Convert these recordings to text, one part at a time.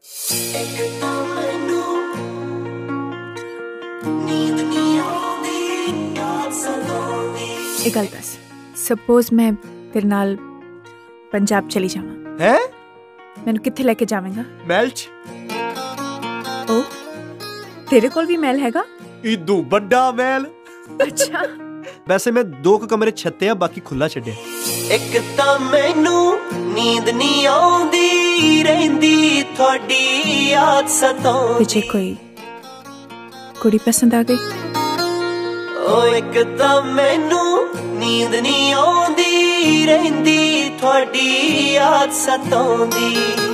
एक गल दस, सपोज मैं तेरे नाल पंजाब चली जावां है? मैनू कित्थे लेके जावेंगा? महल च। ओ तेरे कोल भी महल हैगा? इदू बड़ा महल। अच्छा वैसे मैं 2 कमरे छत्ते आ, बाकी खुला छड्डिया। एक तां मैनू नींद नहीं आउंदी रहिंदी थोड़ी याद सताउंदी। तुझे कोई कुड़ी पसंद आ गई? ओ एक तां मैनू नींद नहीं आउंदी रहिंदी थोड़ी याद सताउंदी।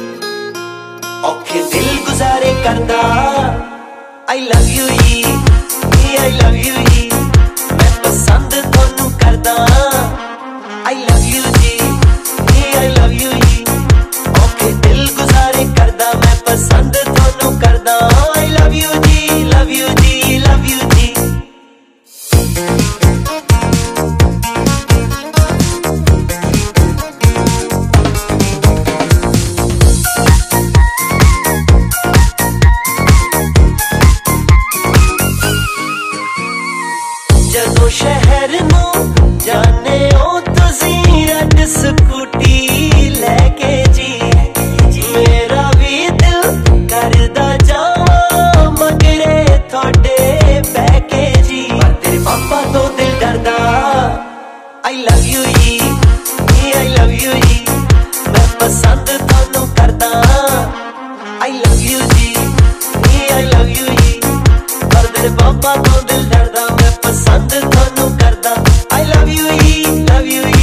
औखे दिल गुजारे करदा आई लव यू जी, आई लव यू जी, मैं पसंद थोनू करदा आई लव यू जी, आई लव यू जी। औखे दिल गुजारे करदा मैं पसंद थोनू करदा आई लव यू जी, लव यू जी, लव यू जी। जदों शहर नू जाने ओ तुसीं रट स्कूटी लेके जी, मेरा भी दिल करदा जावां मगरे थोड़े बैके जी। पर तेरे पापा तो दिल डरदा आई लव यू जी, आई लव यू जी, मैं पसंद थोनू करदा आई लव यू जी, आई लव यू जी। पर तेरे पापा तो दिल डरदा मैं पसंद थोनू करदा आई लव यू जी, लव यू जी।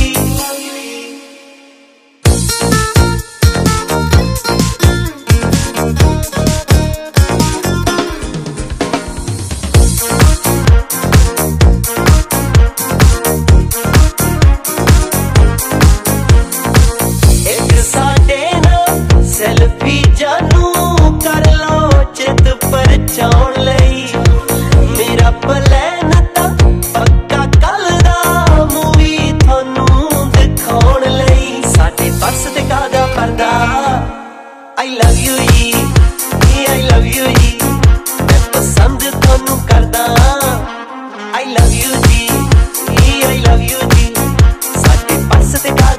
एक साडे नाल सेल्फी जानू कर लो चित परचाउण लई। मेरा प्लान तां पक्का कल दा मूवी थोनू दिखाउण लई। साडे पर्स ते कादा पर्दा आई लव यू जी, आई लव यू जी, मैं पसंद थोनू करदा आई लव यू जी, आई लव यू जी। साडे पर्स ते कादा